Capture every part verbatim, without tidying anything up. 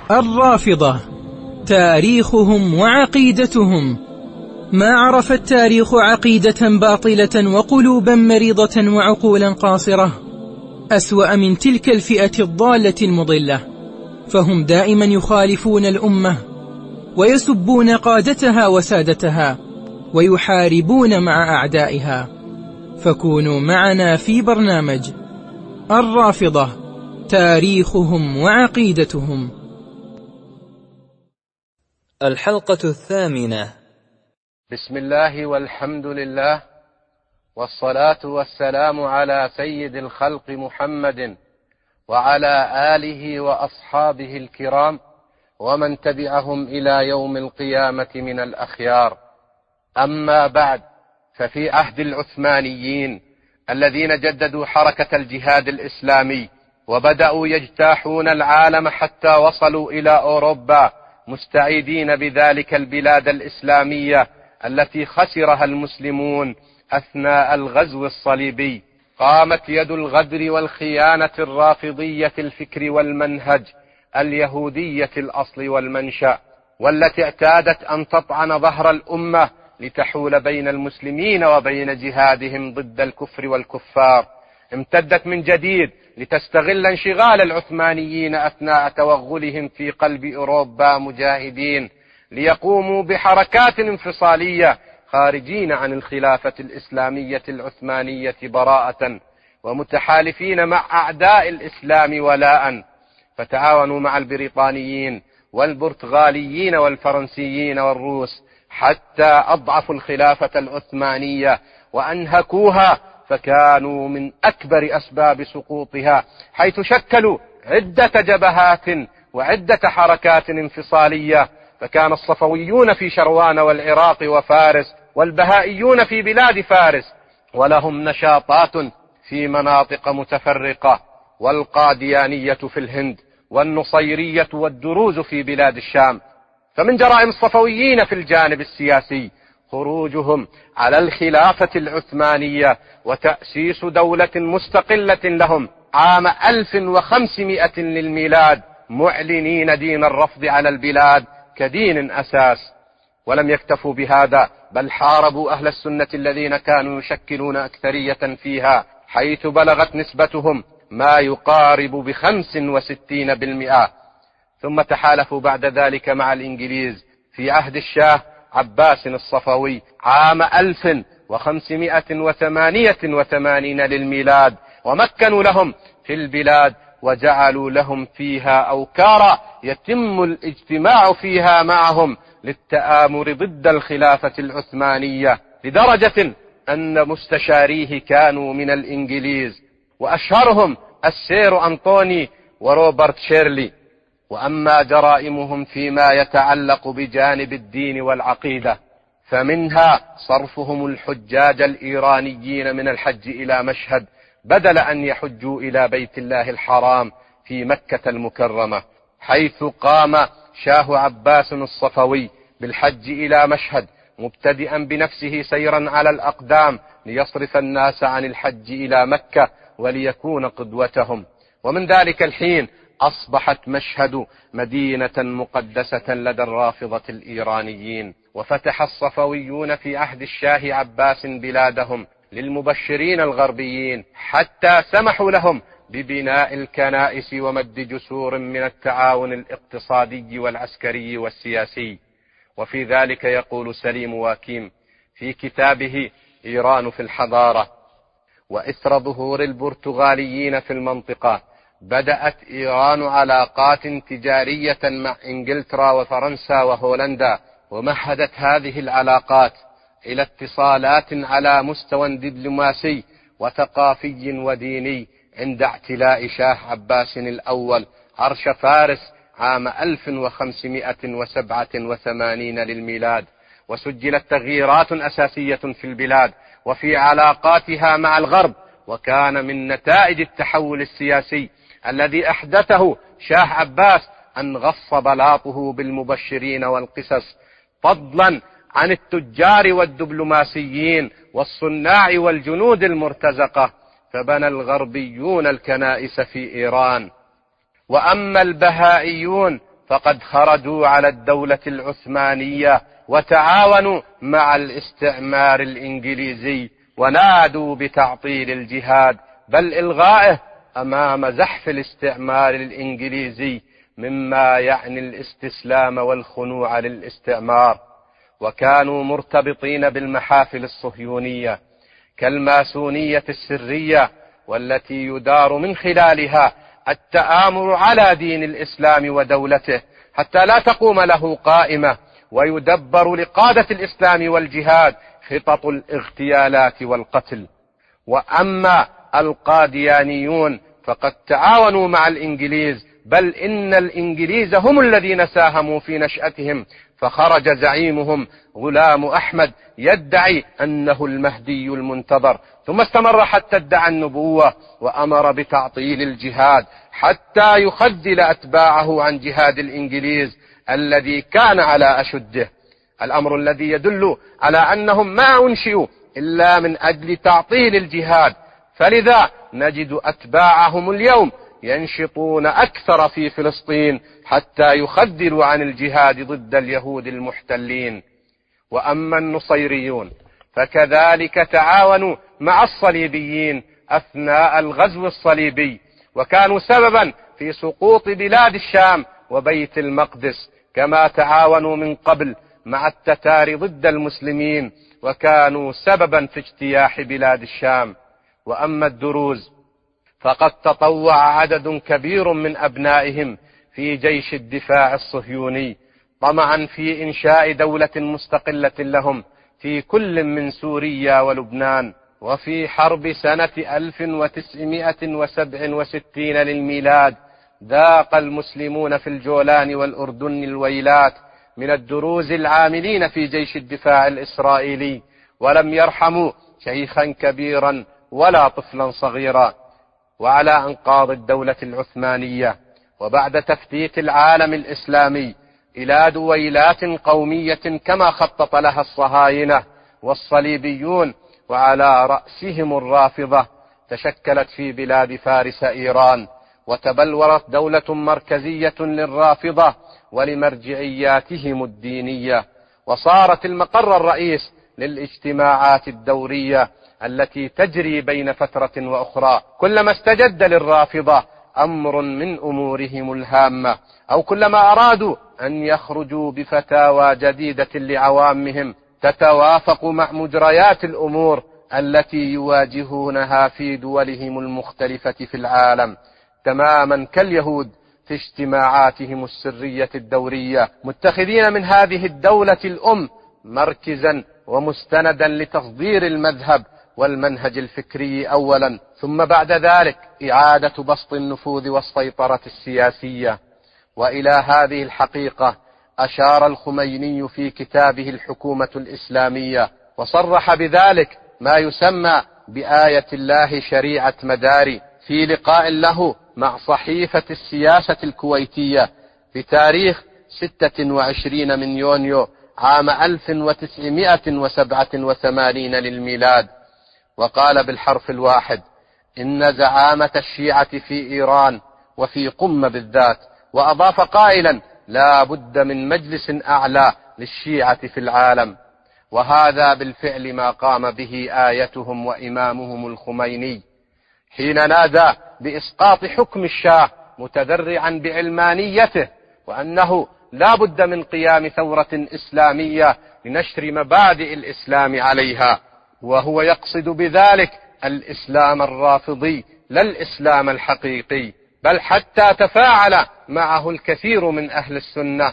الرافضة تاريخهم وعقيدتهم. ما عرف التاريخ عقيدة باطلة وقلوبا مريضة وعقولا قاصرة أسوأ من تلك الفئة الضالة المضلة، فهم دائما يخالفون الأمة ويسبون قادتها وسادتها ويحاربون مع أعدائها. فكونوا معنا في برنامج الرافضة تاريخهم وعقيدتهم. الحلقة الثامنة. بسم الله والحمد لله، والصلاة والسلام على سيد الخلق محمد وعلى آله وأصحابه الكرام ومن تبعهم إلى يوم القيامة من الأخيار. أما بعد، ففي عهد العثمانيين الذين جددوا حركة الجهاد الإسلامي وبدأوا يجتاحون العالم حتى وصلوا إلى أوروبا مستعيدين بذلك البلاد الإسلامية التي خسرها المسلمون أثناء الغزو الصليبي، قامت يد الغدر والخيانة الرافضية الفكر والمنهج اليهودية الأصل والمنشأ، والتي اعتادت أن تطعن ظهر الأمة لتحول بين المسلمين وبين جهادهم ضد الكفر والكفار. امتدت من جديد لتستغل انشغال العثمانيين أثناء توغلهم في قلب أوروبا مجاهدين ليقوموا بحركات انفصالية خارجين عن الخلافة الإسلامية العثمانية براءة، ومتحالفين مع أعداء الإسلام ولاء. فتعاونوا مع البريطانيين والبرتغاليين والفرنسيين والروس حتى أضعفوا الخلافة العثمانية وأنهكوها، فكانوا من أكبر أسباب سقوطها، حيث شكلوا عدة جبهات وعدة حركات انفصالية. فكان الصفويون في شروان والعراق وفارس، والبهائيون في بلاد فارس، ولهم نشاطات في مناطق متفرقة، والقاديانية في الهند، والنصيرية والدروز في بلاد الشام. فمن جرائم الصفويين في الجانب السياسي خروجهم على الخلافة العثمانية وتأسيس دولة مستقلة لهم عام ألف وخمسمائة للميلاد، معلنين دين الرفض على البلاد كدين أساس. ولم يكتفوا بهذا، بل حاربوا أهل السنة الذين كانوا يشكلون أكثرية فيها، حيث بلغت نسبتهم ما يقارب بخمس وستين بالمئة. ثم تحالفوا بعد ذلك مع الإنجليز في عهد الشاه عباس الصفوي عام ألف وخمسمائة وثمانية وثمانين للميلاد، ومكنوا لهم في البلاد وجعلوا لهم فيها أوكارا يتم الاجتماع فيها معهم للتآمر ضد الخلافة العثمانية، لدرجة أن مستشاريه كانوا من الإنجليز، وأشهرهم السير أنطوني وروبرت شيرلي. وأما جرائمهم فيما يتعلق بجانب الدين والعقيدة، فمنها صرفهم الحجاج الإيرانيين من الحج إلى مشهد بدل أن يحجوا إلى بيت الله الحرام في مكة المكرمة، حيث قام شاه عباس الصفوي بالحج إلى مشهد مبتدئا بنفسه سيرا على الأقدام ليصرف الناس عن الحج إلى مكة وليكون قدوتهم. ومن ذلك الحين أصبحت مشهد مدينة مقدسة لدى الرافضة الإيرانيين. وفتح الصفويون في عهد الشاه عباس بلادهم للمبشرين الغربيين، حتى سمحوا لهم ببناء الكنائس ومد جسور من التعاون الاقتصادي والعسكري والسياسي. وفي ذلك يقول سليم واكيم في كتابه إيران في الحضارة: وإثر ظهور البرتغاليين في المنطقة بدأت إيران علاقات تجارية مع إنجلترا وفرنسا وهولندا، ومهدت هذه العلاقات إلى اتصالات على مستوى دبلوماسي وثقافي وديني عند اعتلاء شاه عباس الأول عرش فارس عام ألف وخمسمائة وسبعة وثمانين للميلاد. وسجلت تغييرات أساسية في البلاد وفي علاقاتها مع الغرب، وكان من نتائج التحول السياسي الذي أحدثه شاه عباس أن غص بلاطه بالمبشرين والقسس، فضلا عن التجار والدبلوماسيين والصناع والجنود المرتزقة، فبنى الغربيون الكنائس في إيران. وأما البهائيون فقد خرجوا على الدولة العثمانية وتعاونوا مع الاستعمار الإنجليزي ونادوا بتعطيل الجهاد بل إلغائه أمام زحف الاستعمار الإنجليزي، مما يعني الاستسلام والخنوع للاستعمار. وكانوا مرتبطين بالمحافل الصهيونية كالماسونية السرية، والتي يدار من خلالها التآمر على دين الإسلام ودولته حتى لا تقوم له قائمة، ويدبر لقادة الإسلام والجهاد خطط الاغتيالات والقتل. وأما القاديانيون فقد تعاونوا مع الإنجليز، بل إن الإنجليز هم الذين ساهموا في نشأتهم، فخرج زعيمهم غلام أحمد يدعي أنه المهدي المنتظر، ثم استمر حتى ادعى النبوة وأمر بتعطيل الجهاد حتى يخذل أتباعه عن جهاد الإنجليز الذي كان على أشده، الأمر الذي يدل على أنهم ما أنشئوا إلا من أجل تعطيل الجهاد. فلذا نجد أتباعهم اليوم ينشطون أكثر في فلسطين حتى يخذلوا عن الجهاد ضد اليهود المحتلين. وأما النصيريون فكذلك تعاونوا مع الصليبيين أثناء الغزو الصليبي، وكانوا سببا في سقوط بلاد الشام وبيت المقدس، كما تعاونوا من قبل مع التتار ضد المسلمين وكانوا سببا في اجتياح بلاد الشام. وأما الدروز فقد تطوع عدد كبير من أبنائهم في جيش الدفاع الصهيوني طمعا في إنشاء دولة مستقلة لهم في كل من سوريا ولبنان. وفي حرب سنة ألف وتسعمائة وسبع وستين للميلاد ذاق المسلمون في الجولان والأردن الويلات من الدروز العاملين في جيش الدفاع الإسرائيلي، ولم يرحموا شيخا كبيرا ولا طفلا صغيرا. وعلى أنقاض الدولة العثمانية وبعد تفتيت العالم الإسلامي إلى دويلات قومية كما خطط لها الصهاينة والصليبيون وعلى رأسهم الرافضة، تشكلت في بلاد فارس إيران، وتبلورت دولة مركزية للرافضة ولمرجعياتهم الدينية، وصارت المقر الرئيس للاجتماعات الدورية التي تجري بين فترة وأخرى. كلما استجد للرافضة أمر من أمورهم الهامة أو كلما أرادوا أن يخرجوا بفتاوى جديدة لعوامهم تتوافق مع مجريات الأمور التي يواجهونها في دولهم المختلفة في العالم، تماما كاليهود في اجتماعاتهم السرية الدورية، متخذين من هذه الدولة الأم مركزا ومستندا لتصدير المذهب والمنهج الفكري أولا، ثم بعد ذلك إعادة بسط النفوذ والسيطرة السياسية. وإلى هذه الحقيقة أشار الخميني في كتابه الحكومة الإسلامية، وصرح بذلك ما يسمى بآية الله شريعة مداري في لقاء له مع صحيفة السياسة الكويتية بتاريخ ستة وعشرين من يونيو عام ألف وتسعمائة وسبعة وثمانين للميلاد، وقال بالحرف الواحد: إن زعامة الشيعة في إيران وفي قم بالذات، وأضاف قائلا: لا بد من مجلس أعلى للشيعة في العالم. وهذا بالفعل ما قام به آيتهم وإمامهم الخميني حين نادى بإسقاط حكم الشاه متذرعا بعلمانيته، وأنه لا بد من قيام ثورة إسلامية لنشر مبادئ الإسلام عليها، وهو يقصد بذلك الإسلام الرافضي لا الإسلام الحقيقي، بل حتى تفاعل معه الكثير من أهل السنة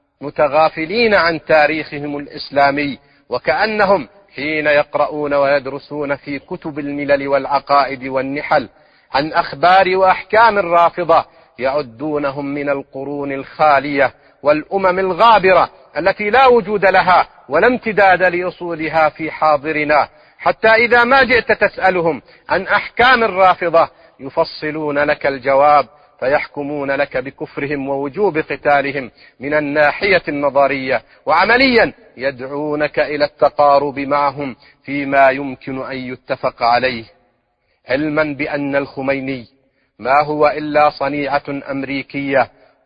متغافلين عن تاريخهم الإسلامي، وكأنهم حين يقرؤون ويدرسون في كتب الملل والعقائد والنحل عن أخبار وأحكام الرافضة يعدونهم من القرون الخالية والأمم الغابرة التي لا وجود لها ولا امتداد لأصولها في حاضرنا، حتى إذا ما جئت تسألهم عن أحكام الرافضة يفصلون لك الجواب، فيحكمون لك بكفرهم ووجوب قتالهم من الناحية النظرية، وعمليا يدعونك إلى التقارب معهم فيما يمكن أن يتفق عليه، علما بأن الخميني ما هو إلا صنيعة أمريكية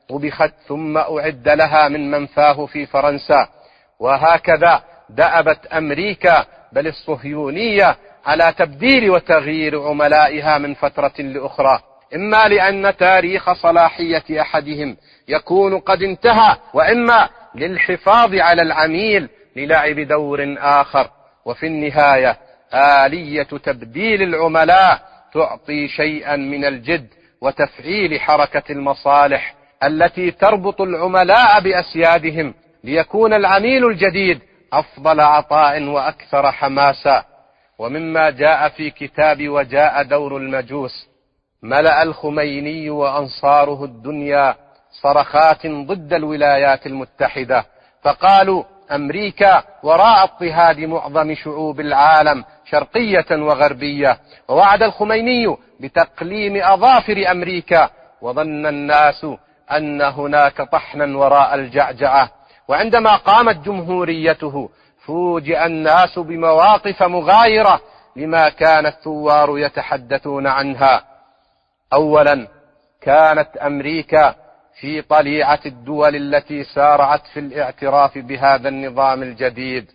طبخت ثم أعد لها من منفاه في فرنسا. وهكذا دأبت أمريكا بل الصهيونية على تبديل وتغيير عملائها من فترة لأخرى، إما لأن تاريخ صلاحية أحدهم يكون قد انتهى، وإما للحفاظ على العميل للعب دور آخر. وفي النهاية آلية تبديل العملاء تعطي شيئا من الجد وتفعيل حركة المصالح التي تربط العملاء بأسيادهم، ليكون العميل الجديد أفضل عطاء وأكثر حماسا. ومما جاء في كتاب وجاء دور المجوس، ملأ الخميني وأنصاره الدنيا صرخات ضد الولايات المتحدة، فقالوا أمريكا وراء اضطهاد معظم شعوب العالم شرقية وغربية. ووعد الخميني بتقليم أظافر أمريكا، وظن الناس أن هناك طحنا وراء الجعجعة. وعندما قامت جمهوريته فوجئ الناس بمواقف مغايرة لما كان الثوار يتحدثون عنها. أولا، كانت أمريكا في طليعة الدول التي سارعت في الاعتراف بهذا النظام الجديد.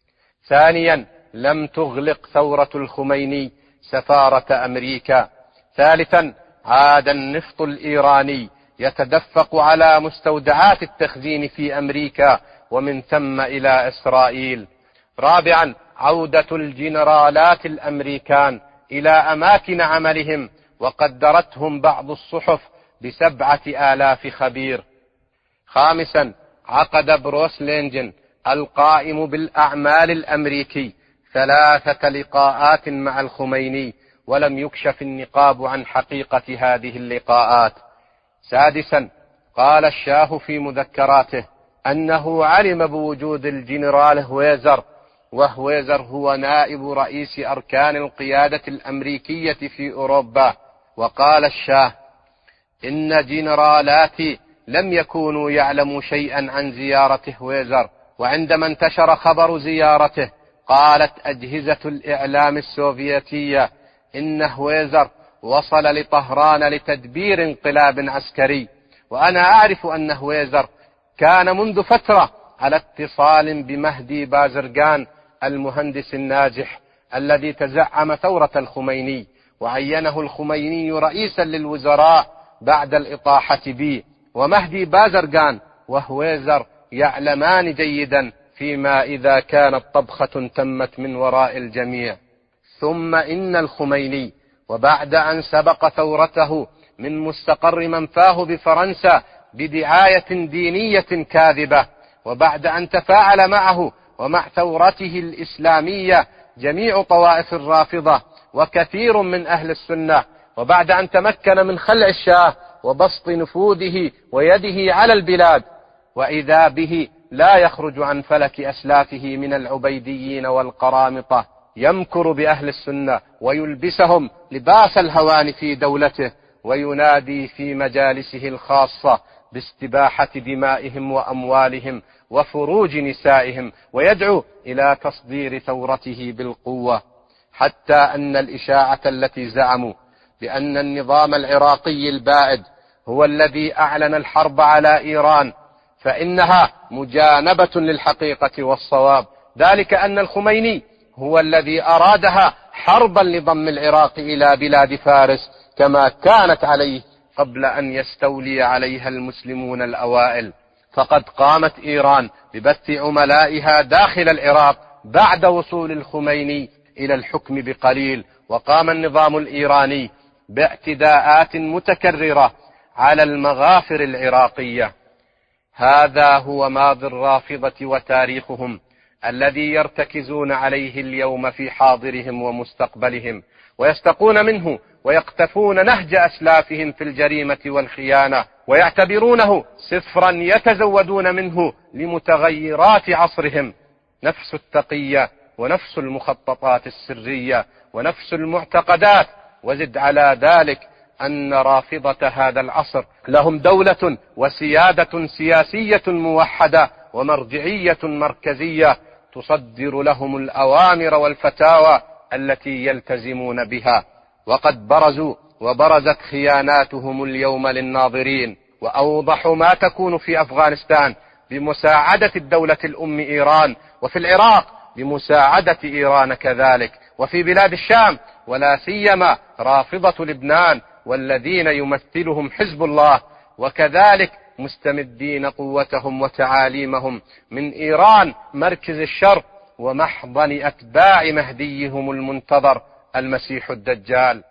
ثانيا، لم تغلق ثورة الخميني سفارة أمريكا. ثالثا، عاد النفط الإيراني يتدفق على مستودعات التخزين في أمريكا ومن ثم إلى إسرائيل. رابعا، عودة الجنرالات الأمريكان إلى أماكن عملهم، وقدرتهم بعض الصحف بسبعة آلاف خبير. خامسا، عقد بروس لينجن القائم بالأعمال الأمريكي ثلاثة لقاءات مع الخميني، ولم يكشف النقاب عن حقيقة هذه اللقاءات. سادسا، قال الشاه في مذكراته أنه علم بوجود الجنرال هويزر، وهويزر هو نائب رئيس أركان القيادة الأمريكية في أوروبا. وقال الشاه إن جنرالاتي لم يكونوا يعلموا شيئا عن زيارة هويزر. وعندما انتشر خبر زيارته قالت أجهزة الإعلام السوفيتية إن هويزر وصل لطهران لتدبير انقلاب عسكري. وأنا أعرف أن هويزر كان منذ فترة على اتصال بمهدي بازرغان المهندس الناجح الذي تزعم ثورة الخميني، وعينه الخميني رئيسا للوزراء بعد الإطاحة به. ومهدي بازرغان وهويزر يعلمان جيدا فيما إذا كانت طبخة تمت من وراء الجميع. ثم إن الخميني وبعد أن سبق ثورته من مستقر منفاه بفرنسا بدعاية دينية كاذبة، وبعد أن تفاعل معه ومع ثورته الإسلامية جميع طوائف الرافضة وكثير من أهل السنة، وبعد أن تمكن من خلع الشاه وبسط نفوذه ويده على البلاد، وإذا به لا يخرج عن فلك أسلافه من العبيديين والقرامطة، يمكر بأهل السنة ويلبسهم لباس الهوان في دولته، وينادي في مجالسه الخاصة باستباحة دمائهم وأموالهم وفروج نسائهم، ويدعو إلى تصدير ثورته بالقوة، حتى أن الإشاعة التي زعموا بأن النظام العراقي البائد هو الذي أعلن الحرب على إيران فإنها مجانبة للحقيقة والصواب، ذلك أن الخميني هو الذي أرادها حربا لضم العراق إلى بلاد فارس كما كانت عليه قبل أن يستولي عليها المسلمون الأوائل. فقد قامت إيران ببث عملائها داخل العراق بعد وصول الخميني إلى الحكم بقليل، وقام النظام الإيراني باعتداءات متكررة على المغافر العراقية. هذا هو ماضي الرافضة وتاريخهم الذي يرتكزون عليه اليوم في حاضرهم ومستقبلهم، ويستقون منه ويقتفون نهج أسلافهم في الجريمة والخيانة، ويعتبرونه صفرا يتزودون منه لمتغيرات عصرهم، نفس التقية ونفس المخططات السرية ونفس المعتقدات. وزد على ذلك أن رافضة هذا العصر لهم دولة وسيادة سياسية موحدة ومرجعية مركزية تصدر لهم الأوامر والفتاوى التي يلتزمون بها، وقد برزوا وبرزت خياناتهم اليوم للناظرين. وأوضح ما تكون في أفغانستان بمساعدة الدولة الأم إيران، وفي العراق بمساعدة إيران كذلك، وفي بلاد الشام ولا سيما رافضة لبنان والذين يمثلهم حزب الله، وكذلك مستمدين قوتهم وتعاليمهم من إيران مركز الشر ومحضن أتباع مهديهم المنتظر المسيح الدجال.